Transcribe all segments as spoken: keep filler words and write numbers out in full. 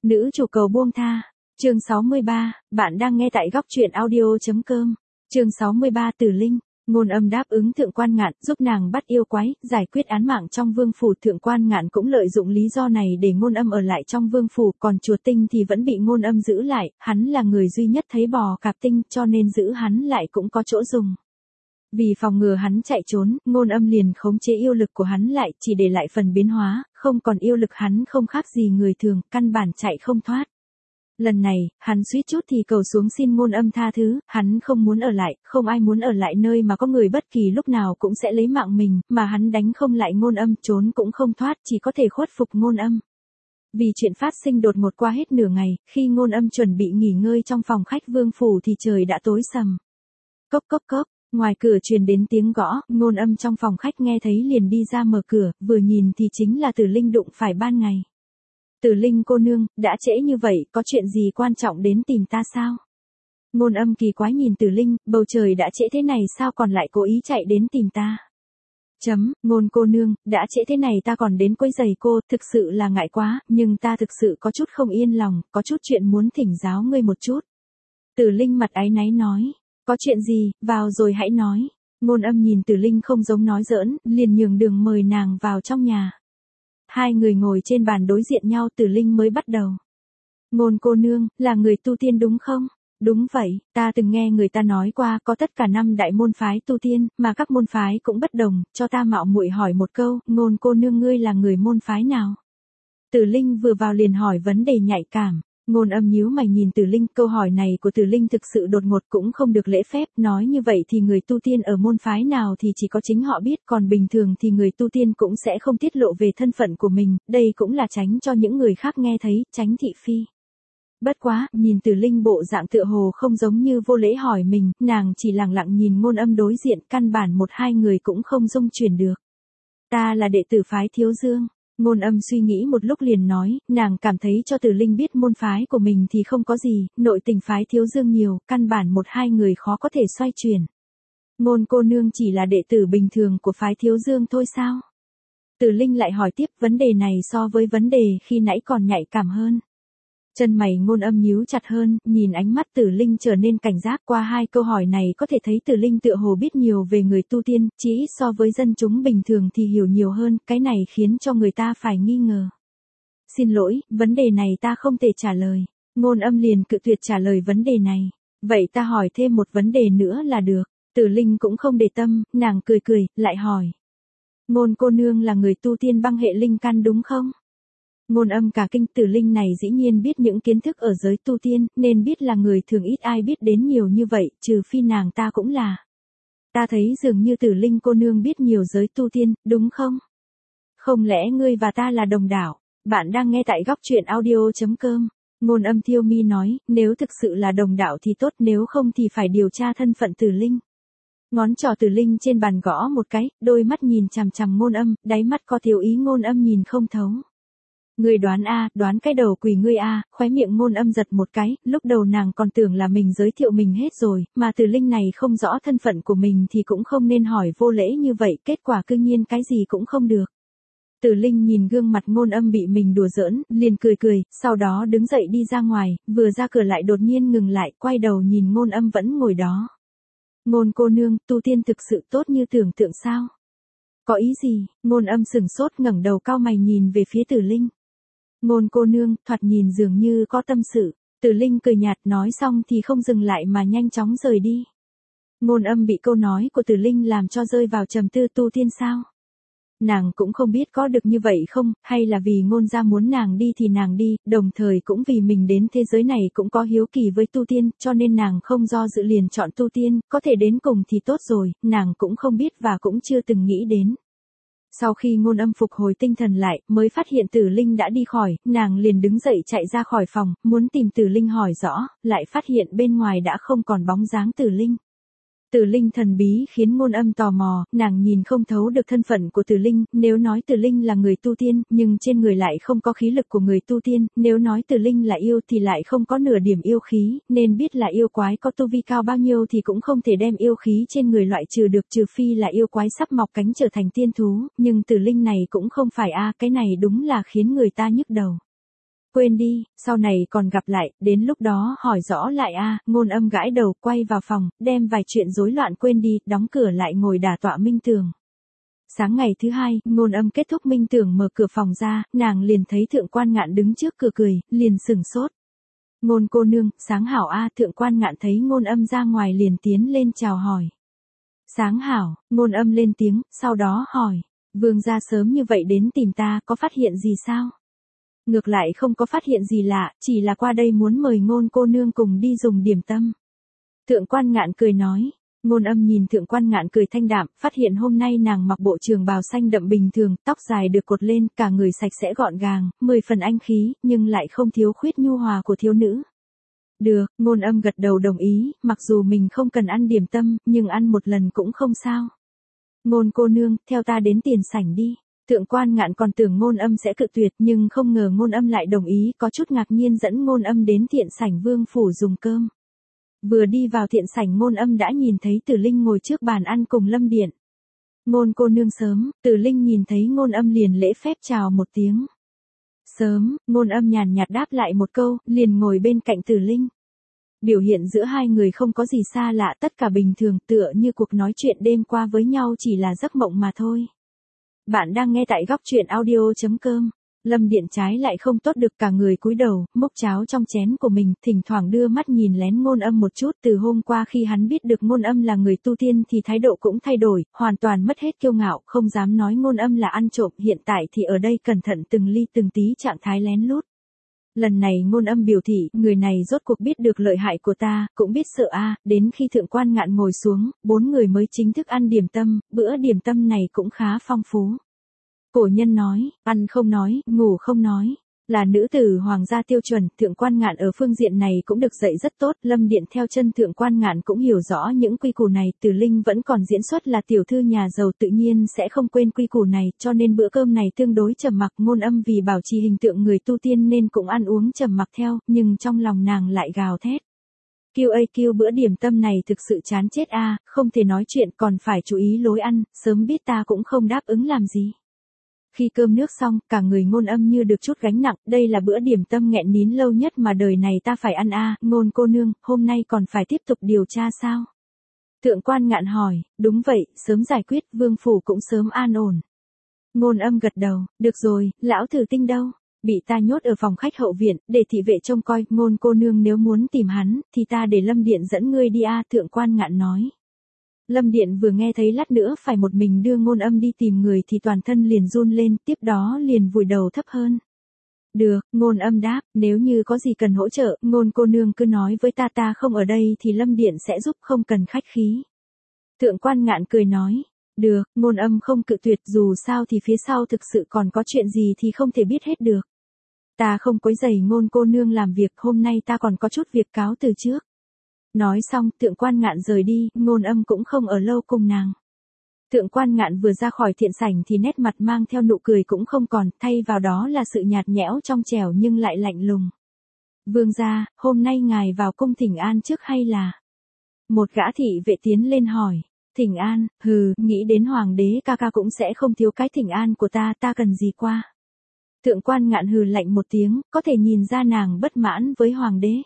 Nữ chủ cầu buông tha. Chương sáu mươi ba, bạn đang nghe tại góc truyện audio.com. Chương sáu mươi ba Tử Linh. Ngôn Âm đáp ứng Thượng Quan Ngạn, giúp nàng bắt yêu quái, giải quyết án mạng trong vương phủ. Thượng Quan Ngạn cũng lợi dụng lý do này để Ngôn Âm ở lại trong vương phủ, còn Chuột Tinh thì vẫn bị Ngôn Âm giữ lại, hắn là người duy nhất thấy bò cạp tinh, cho nên giữ hắn lại cũng có chỗ dùng. Vì phòng ngừa hắn chạy trốn, Ngôn Âm liền khống chế yêu lực của hắn lại, chỉ để lại phần biến hóa, không còn yêu lực hắn không khác gì người thường, căn bản chạy không thoát. Lần này, hắn suýt chút thì cầu xuống xin Ngôn Âm tha thứ, hắn không muốn ở lại, không ai muốn ở lại nơi mà có người bất kỳ lúc nào cũng sẽ lấy mạng mình, mà hắn đánh không lại Ngôn Âm, trốn cũng không thoát, chỉ có thể khuất phục Ngôn Âm. Vì chuyện phát sinh đột ngột qua hết nửa ngày, khi Ngôn Âm chuẩn bị nghỉ ngơi trong phòng khách vương phủ thì trời đã tối sầm. Cốc cốc cốc, ngoài cửa truyền đến tiếng gõ, Ngôn Âm trong phòng khách nghe thấy liền đi ra mở cửa, vừa nhìn thì chính là Tử Linh đụng phải ban ngày. Tử Linh cô nương, đã trễ như vậy, có chuyện gì quan trọng đến tìm ta sao? Ngôn Âm kỳ quái nhìn Tử Linh, bầu trời đã trễ thế này sao còn lại cố ý chạy đến tìm ta? Chấm, Ngôn cô nương, đã trễ thế này ta còn đến quấy giày cô, thực sự là ngại quá, nhưng ta thực sự có chút không yên lòng, có chút chuyện muốn thỉnh giáo ngươi một chút. Tử Linh mặt áy náy nói, có chuyện gì, vào rồi hãy nói. Ngôn Âm nhìn Tử Linh không giống nói giỡn, liền nhường đường mời nàng vào trong nhà. Hai người ngồi trên bàn đối diện nhau, Tử Linh mới bắt đầu. Ngôn cô nương, là người tu tiên đúng không? Đúng vậy, ta từng nghe người ta nói qua có tất cả năm đại môn phái tu tiên, mà các môn phái cũng bất đồng, cho ta mạo muội hỏi một câu, Ngôn cô nương ngươi là người môn phái nào? Tử Linh vừa vào liền hỏi vấn đề nhạy cảm. Ngôn Âm nhíu mày nhìn Tử Linh, câu hỏi này của Tử Linh thực sự đột ngột cũng không được lễ phép, nói như vậy thì người tu tiên ở môn phái nào thì chỉ có chính họ biết, còn bình thường thì người tu tiên cũng sẽ không tiết lộ về thân phận của mình, đây cũng là tránh cho những người khác nghe thấy, tránh thị phi. Bất quá, nhìn Tử Linh bộ dạng tựa hồ không giống như vô lễ hỏi mình, nàng chỉ lặng lặng nhìn Ngôn Âm đối diện, căn bản một hai người cũng không dung chuyển được. Ta là đệ tử phái Thiếu Dương. Ngôn Âm suy nghĩ một lúc liền nói, nàng cảm thấy cho Tử Linh biết môn phái của mình thì không có gì, nội tình phái Thiếu Dương nhiều, căn bản một hai người khó có thể xoay chuyển. Ngôn cô nương chỉ là đệ tử bình thường của phái Thiếu Dương thôi sao? Tử Linh lại hỏi tiếp, vấn đề này so với vấn đề khi nãy còn nhạy cảm hơn. Chân mày Ngôn Âm nhíu chặt hơn, nhìn ánh mắt Tử Linh trở nên cảnh giác, qua hai câu hỏi này có thể thấy Tử Linh tựa hồ biết nhiều về người tu tiên, chỉ ít so với dân chúng bình thường thì hiểu nhiều hơn, cái này khiến cho người ta phải nghi ngờ. Xin lỗi, vấn đề này ta không thể trả lời. Ngôn Âm liền cự tuyệt trả lời vấn đề này. Vậy ta hỏi thêm một vấn đề nữa là được. Tử Linh cũng không để tâm, nàng cười cười, lại hỏi. Ngôn cô nương là người tu tiên băng hệ linh căn đúng không? Ngôn Âm cả kinh, Tử Linh này dĩ nhiên biết những kiến thức ở giới tu tiên, nên biết là người thường ít ai biết đến nhiều như vậy, trừ phi nàng ta cũng là. Ta thấy dường như Tử Linh cô nương biết nhiều giới tu tiên, đúng không? Không lẽ ngươi và ta là đồng đảo? Bạn đang nghe tại góc truyện audio.com. Ngôn Âm thiêu mi nói, nếu thực sự là đồng đạo thì tốt, nếu không thì phải điều tra thân phận Tử Linh. Ngón trỏ Tử Linh trên bàn gõ một cái, đôi mắt nhìn chằm chằm Ngôn Âm, đáy mắt có thiếu ý Ngôn Âm nhìn không thấu. Ngươi đoán a, đoán cái đầu quỷ ngươi a, khóe miệng Ngôn Âm giật một cái, lúc đầu nàng còn tưởng là mình giới thiệu mình hết rồi, mà Tử Linh này không rõ thân phận của mình thì cũng không nên hỏi vô lễ như vậy, kết quả cư nhiên cái gì cũng không được. Tử Linh nhìn gương mặt Ngôn Âm bị mình đùa giỡn, liền cười cười, sau đó đứng dậy đi ra ngoài, vừa ra cửa lại đột nhiên ngừng lại, quay đầu nhìn Ngôn Âm vẫn ngồi đó. Ngôn cô nương, tu tiên thực sự tốt như tưởng tượng sao? Có ý gì? Ngôn Âm sừng sốt ngẩng đầu cau mày nhìn về phía Tử Linh. Ngôn cô nương, thoạt nhìn dường như có tâm sự. Tử Linh cười nhạt, nói xong thì không dừng lại mà nhanh chóng rời đi. Ngôn Âm bị câu nói của Tử Linh làm cho rơi vào trầm tư, tu tiên sao? Nàng cũng không biết có được như vậy không, hay là vì Ngôn gia muốn nàng đi thì nàng đi, đồng thời cũng vì mình đến thế giới này cũng có hiếu kỳ với tu tiên, cho nên nàng không do dự liền chọn tu tiên, có thể đến cùng thì tốt rồi, nàng cũng không biết và cũng chưa từng nghĩ đến. Sau khi Ngôn Âm phục hồi tinh thần lại, mới phát hiện Tử Linh đã đi khỏi, nàng liền đứng dậy chạy ra khỏi phòng, muốn tìm Tử Linh hỏi rõ, lại phát hiện bên ngoài đã không còn bóng dáng Tử Linh. Tử Linh thần bí khiến Ngôn Âm tò mò, nàng nhìn không thấu được thân phận của Tử Linh, nếu nói Tử Linh là người tu tiên, nhưng trên người lại không có khí lực của người tu tiên, nếu nói Tử Linh là yêu thì lại không có nửa điểm yêu khí, nên biết là yêu quái có tu vi cao bao nhiêu thì cũng không thể đem yêu khí trên người loại trừ được, trừ phi là yêu quái sắp mọc cánh trở thành tiên thú, nhưng Tử Linh này cũng không phải a, cái này đúng là khiến người ta nhức đầu. quên đi, sau này còn gặp lại, đến lúc đó hỏi rõ lại a. Ngôn Âm gãi đầu, quay vào phòng, đem vài chuyện rối loạn quên đi, đóng cửa lại ngồi đả tọa minh tưởng. Sáng ngày thứ hai, Ngôn Âm kết thúc minh tưởng mở cửa phòng ra, nàng liền thấy Thượng Quan Ngạn đứng trước cửa cười, liền sửng sốt. Ngôn cô nương, sáng hảo a. Thượng Quan Ngạn thấy Ngôn Âm ra ngoài liền tiến lên chào hỏi. Sáng hảo, Ngôn Âm lên tiếng, sau đó hỏi, vương gia sớm như vậy đến tìm ta, có phát hiện gì sao? Ngược lại không có phát hiện gì lạ, chỉ là qua đây muốn mời Ngôn cô nương cùng đi dùng điểm tâm. Thượng Quan Ngạn cười nói. Ngôn Âm nhìn Thượng Quan Ngạn cười thanh đạm, phát hiện hôm nay nàng mặc bộ trường bào xanh đậm bình thường, tóc dài được cột lên, cả người sạch sẽ gọn gàng, mười phần anh khí, nhưng lại không thiếu khuyết nhu hòa của thiếu nữ. Được, Ngôn Âm gật đầu đồng ý, mặc dù mình không cần ăn điểm tâm, nhưng ăn một lần cũng không sao. Ngôn cô nương, theo ta đến tiền sảnh đi. Thượng Quan Ngạn còn tưởng Ngôn Âm sẽ cự tuyệt, nhưng không ngờ Ngôn Âm lại đồng ý, có chút ngạc nhiên dẫn Ngôn Âm đến thiện sảnh vương phủ dùng cơm. Vừa đi vào thiện sảnh Ngôn Âm đã nhìn thấy Tử Linh ngồi trước bàn ăn cùng Lâm Điện. Ngôn cô nương sớm, Tử Linh nhìn thấy Ngôn Âm liền lễ phép chào một tiếng. Sớm, Ngôn Âm nhàn nhạt đáp lại một câu, liền ngồi bên cạnh Tử Linh. Biểu hiện giữa hai người không có gì xa lạ, tất cả bình thường, tựa như cuộc nói chuyện đêm qua với nhau chỉ là giấc mộng mà thôi. Bạn đang nghe tại góc truyện audio chấm com. Lâm Điện trái lại không tốt được, cả người cúi đầu, múc cháo trong chén của mình, thỉnh thoảng đưa mắt nhìn lén Ngôn Âm một chút. Từ hôm qua khi hắn biết được Ngôn Âm là người tu tiên thì thái độ cũng thay đổi, hoàn toàn mất hết kiêu ngạo, không dám nói Ngôn Âm là ăn trộm, hiện tại thì ở đây cẩn thận từng ly từng tí trạng thái lén lút. Lần này Ngôn Âm biểu thị, người này rốt cuộc biết được lợi hại của ta, cũng biết sợ a. Đến khi Thượng Quan Ngạn ngồi xuống, bốn người mới chính thức ăn điểm tâm, bữa điểm tâm này cũng khá phong phú. Cổ nhân nói, ăn không nói, ngủ không nói. Là nữ tử hoàng gia tiêu chuẩn, Thượng Quan Ngạn ở phương diện này cũng được dạy rất tốt, Lâm Điện theo chân Thượng Quan Ngạn cũng hiểu rõ những quy củ này, Tử Linh vẫn còn diễn xuất là tiểu thư nhà giàu tự nhiên sẽ không quên quy củ này, cho nên bữa cơm này tương đối trầm mặc. Ngôn Âm vì bảo trì hình tượng người tu tiên nên cũng ăn uống trầm mặc theo, nhưng trong lòng nàng lại gào thét. Kiêu ơi kiêu, bữa điểm tâm này thực sự chán chết a, không thể nói chuyện còn phải chú ý lối ăn, sớm biết ta cũng không đáp ứng làm gì. Khi cơm nước xong, cả người Ngôn Âm như được chút gánh nặng, đây là bữa điểm tâm nghẹn nín lâu nhất mà đời này ta phải ăn a. Ngôn cô nương, hôm nay còn phải tiếp tục điều tra sao? Thượng Quan Ngạn hỏi. Đúng vậy, sớm giải quyết, vương phủ cũng sớm an ổn. Ngôn Âm gật đầu, được rồi, lão Thử Tinh đâu? Bị ta nhốt ở phòng khách hậu viện, để thị vệ trông coi. Ngôn cô nương nếu muốn tìm hắn, thì ta để Lâm Điện dẫn ngươi đi a. Thượng Quan Ngạn nói. Lâm Điện vừa nghe thấy lát nữa phải một mình đưa Ngôn Âm đi tìm người thì toàn thân liền run lên, tiếp đó liền vùi đầu thấp hơn. Được, Ngôn Âm đáp, nếu như có gì cần hỗ trợ, Ngôn cô nương cứ nói với ta, ta không ở đây thì Lâm Điện sẽ giúp, không cần khách khí. Thượng Quan Ngạn cười nói, được, Ngôn Âm không cự tuyệt, dù sao thì phía sau thực sự còn có chuyện gì thì không thể biết hết được. Ta không quấy rầy Ngôn cô nương làm việc, hôm nay ta còn có chút việc cáo từ trước. Nói xong, Thượng Quan Ngạn rời đi, Ngôn Âm cũng không ở lâu cùng nàng. Thượng Quan Ngạn vừa ra khỏi thiện sảnh thì nét mặt mang theo nụ cười cũng không còn, thay vào đó là sự nhạt nhẽo trong trẻo nhưng lại lạnh lùng. Vương gia, hôm nay ngài vào cung thỉnh an trước hay là? Một gã thị vệ tiến lên hỏi. Thỉnh an, hừ, nghĩ đến hoàng đế ca ca cũng sẽ không thiếu cái thỉnh an của ta, ta cần gì qua. Thượng Quan Ngạn hừ lạnh một tiếng, có thể nhìn ra nàng bất mãn với hoàng đế.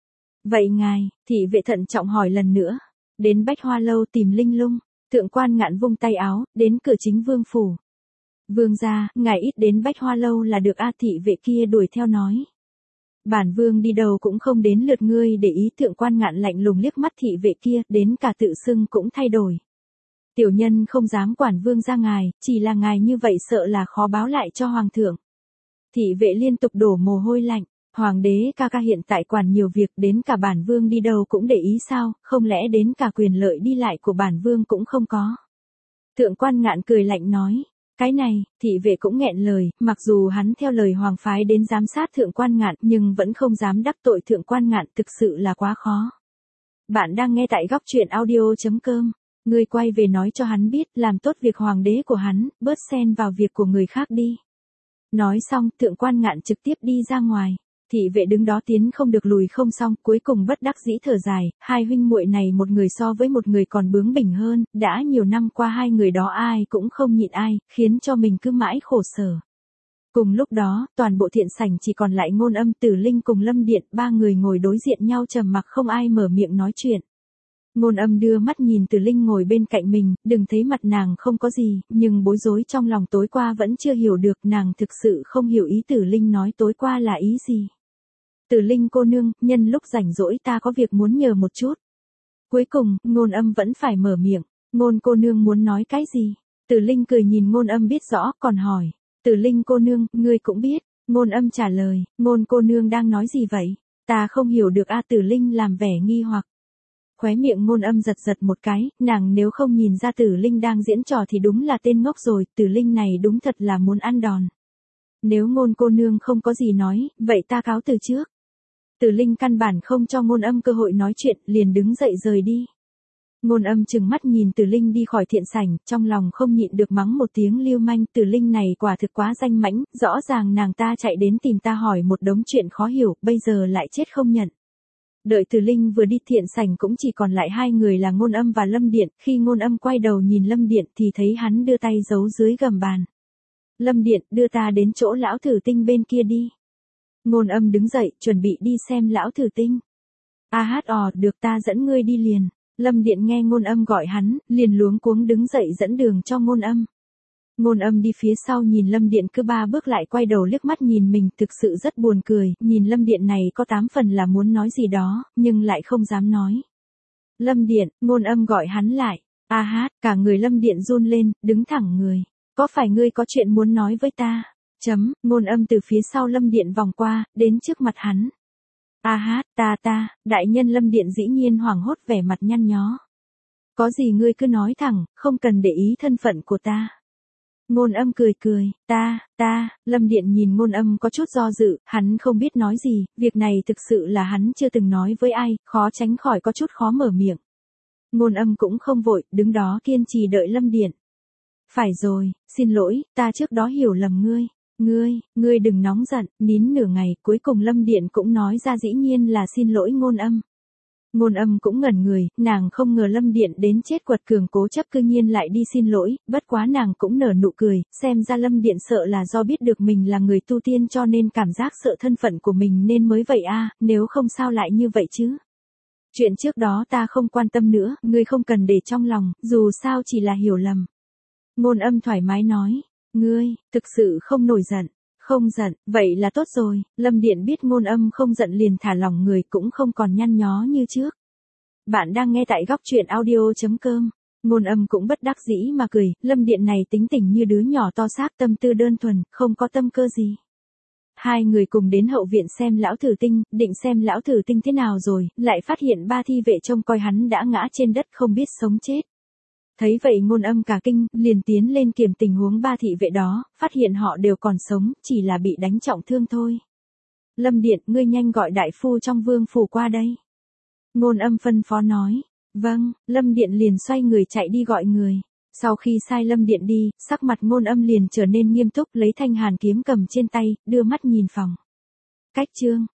Vậy ngài, thị vệ thận trọng hỏi lần nữa. Đến Bách Hoa Lâu tìm Linh Lung. Thượng Quan Ngạn vung tay áo, đến cửa chính vương phủ. Vương gia, ngài ít đến Bách Hoa Lâu là được a. Thị vệ kia đuổi theo nói. Bản vương đi đâu cũng không đến lượt ngươi để ý. Thượng Quan Ngạn lạnh lùng liếc mắt thị vệ kia, đến cả tự xưng cũng thay đổi. Tiểu nhân không dám quản vương gia ngài, chỉ là ngài như vậy sợ là khó báo lại cho hoàng thượng. Thị vệ liên tục đổ mồ hôi lạnh. Hoàng đế ca ca hiện tại quản nhiều việc, đến cả bản vương đi đâu cũng để ý sao, không lẽ đến cả quyền lợi đi lại của bản vương cũng không có. Thượng Quan Ngạn cười lạnh nói, cái này, thị vệ cũng nghẹn lời, mặc dù hắn theo lời hoàng phái đến giám sát Thượng Quan Ngạn nhưng vẫn không dám đắc tội Thượng Quan Ngạn, thực sự là quá khó. Bạn đang nghe tại góc truyện audio chấm com, ngươi quay về nói cho hắn biết, làm tốt việc hoàng đế của hắn, bớt xen vào việc của người khác đi. Nói xong, Thượng Quan Ngạn trực tiếp đi ra ngoài. Thị vệ đứng đó tiến không được lùi không xong, cuối cùng bất đắc dĩ thở dài, hai huynh muội này một người so với một người còn bướng bỉnh hơn, đã nhiều năm qua hai người đó ai cũng không nhịn ai, khiến cho mình cứ mãi khổ sở. Cùng lúc đó, toàn bộ thiện sảnh chỉ còn lại Ngôn Âm, Tử Linh cùng Lâm Điện, ba người ngồi đối diện nhau trầm mặc không ai mở miệng nói chuyện. Ngôn Âm đưa mắt nhìn Tử Linh ngồi bên cạnh mình, đừng thấy mặt nàng không có gì, nhưng bối rối trong lòng tối qua vẫn chưa hiểu được, nàng thực sự không hiểu ý Tử Linh nói tối qua là ý gì. Tử Linh cô nương, nhân lúc rảnh rỗi ta có việc muốn nhờ một chút. Cuối cùng, Ngôn Âm vẫn phải mở miệng, Ngôn cô nương muốn nói cái gì? Tử Linh cười nhìn Ngôn Âm biết rõ, còn hỏi, Tử Linh cô nương, ngươi cũng biết. Ngôn Âm trả lời, Ngôn cô nương đang nói gì vậy? Ta không hiểu được a. Tử Linh làm vẻ nghi hoặc. Khóe miệng Ngôn Âm giật giật một cái, nàng nếu không nhìn ra Tử Linh đang diễn trò thì đúng là tên ngốc rồi, Tử Linh này đúng thật là muốn ăn đòn. Nếu Ngôn cô nương không có gì nói, vậy ta cáo từ trước. Tử Linh căn bản không cho Ngôn Âm cơ hội nói chuyện, liền đứng dậy rời đi. Ngôn Âm trừng mắt nhìn Tử Linh đi khỏi thiện sảnh, trong lòng không nhịn được mắng một tiếng lưu manh, Tử Linh này quả thực quá danh mãnh, rõ ràng nàng ta chạy đến tìm ta hỏi một đống chuyện khó hiểu, bây giờ lại chết không nhận. Đợi Tử Linh vừa đi thiện sảnh cũng chỉ còn lại hai người là Ngôn Âm và Lâm Điện, khi Ngôn Âm quay đầu nhìn Lâm Điện thì thấy hắn đưa tay giấu dưới gầm bàn. Lâm Điện, đưa ta đến chỗ lão thử tinh bên kia đi. Ngôn Âm đứng dậy, chuẩn bị đi xem lão thử tinh. A hát ò, được ta dẫn ngươi đi liền. Lâm Điện nghe Ngôn Âm gọi hắn, liền luống cuống đứng dậy dẫn đường cho Ngôn Âm. Ngôn Âm đi phía sau nhìn Lâm Điện cứ ba bước lại quay đầu liếc mắt nhìn mình, thực sự rất buồn cười, nhìn Lâm Điện này có tám phần là muốn nói gì đó, nhưng lại không dám nói. Lâm Điện, Ngôn Âm gọi hắn lại. A hát, cả người Lâm Điện run lên, đứng thẳng người. Có phải ngươi có chuyện muốn nói với ta? Chấm, Ngôn Âm từ phía sau Lâm Điện vòng qua, đến trước mặt hắn. A hát, ta ta, đại nhân. Lâm Điện dĩ nhiên hoảng hốt vẻ mặt nhăn nhó. Có gì ngươi cứ nói thẳng, không cần để ý thân phận của ta. Ngôn Âm cười cười, ta, ta, Lâm Điện nhìn Ngôn Âm có chút do dự, hắn không biết nói gì, việc này thực sự là hắn chưa từng nói với ai, khó tránh khỏi có chút khó mở miệng. Ngôn Âm cũng không vội, đứng đó kiên trì đợi Lâm Điện. Phải rồi, xin lỗi, ta trước đó hiểu lầm ngươi. Ngươi, ngươi đừng nóng giận, nín nửa ngày, cuối cùng Lâm Điện cũng nói ra dĩ nhiên là xin lỗi Ngôn Âm. Ngôn Âm cũng ngẩn người, nàng không ngờ Lâm Điện đến chết quật cường cố chấp cư nhiên lại đi xin lỗi, bất quá nàng cũng nở nụ cười, xem ra Lâm Điện sợ là do biết được mình là người tu tiên cho nên cảm giác sợ thân phận của mình nên mới vậy a, nếu không sao lại như vậy chứ. Chuyện trước đó ta không quan tâm nữa, ngươi không cần để trong lòng, dù sao chỉ là hiểu lầm. Ngôn Âm thoải mái nói, ngươi, thực sự không nổi giận. Không giận, vậy là tốt rồi. Lâm Điện biết Ngôn Âm không giận liền thả lỏng người, cũng không còn nhăn nhó như trước. Bạn đang nghe tại góc truyện audio chấm com. Ngôn Âm cũng bất đắc dĩ mà cười, Lâm Điện này tính tình như đứa nhỏ to xác, tâm tư đơn thuần, không có tâm cơ gì. Hai người cùng đến hậu viện xem lão thử tinh, định xem lão thử tinh thế nào rồi, lại phát hiện ba thi vệ trông coi hắn đã ngã trên đất không biết sống chết. Thấy vậy Ngôn Âm cả kinh, liền tiến lên kiểm tình huống ba thị vệ đó, phát hiện họ đều còn sống, chỉ là bị đánh trọng thương thôi. Lâm Điện, ngươi nhanh gọi đại phu trong vương phủ qua đây. Ngôn Âm phân phó nói. Vâng, Lâm Điện liền xoay người chạy đi gọi người. Sau khi sai Lâm Điện đi, sắc mặt Ngôn Âm liền trở nên nghiêm túc, lấy thanh hàn kiếm cầm trên tay, đưa mắt nhìn phòng. Cách chương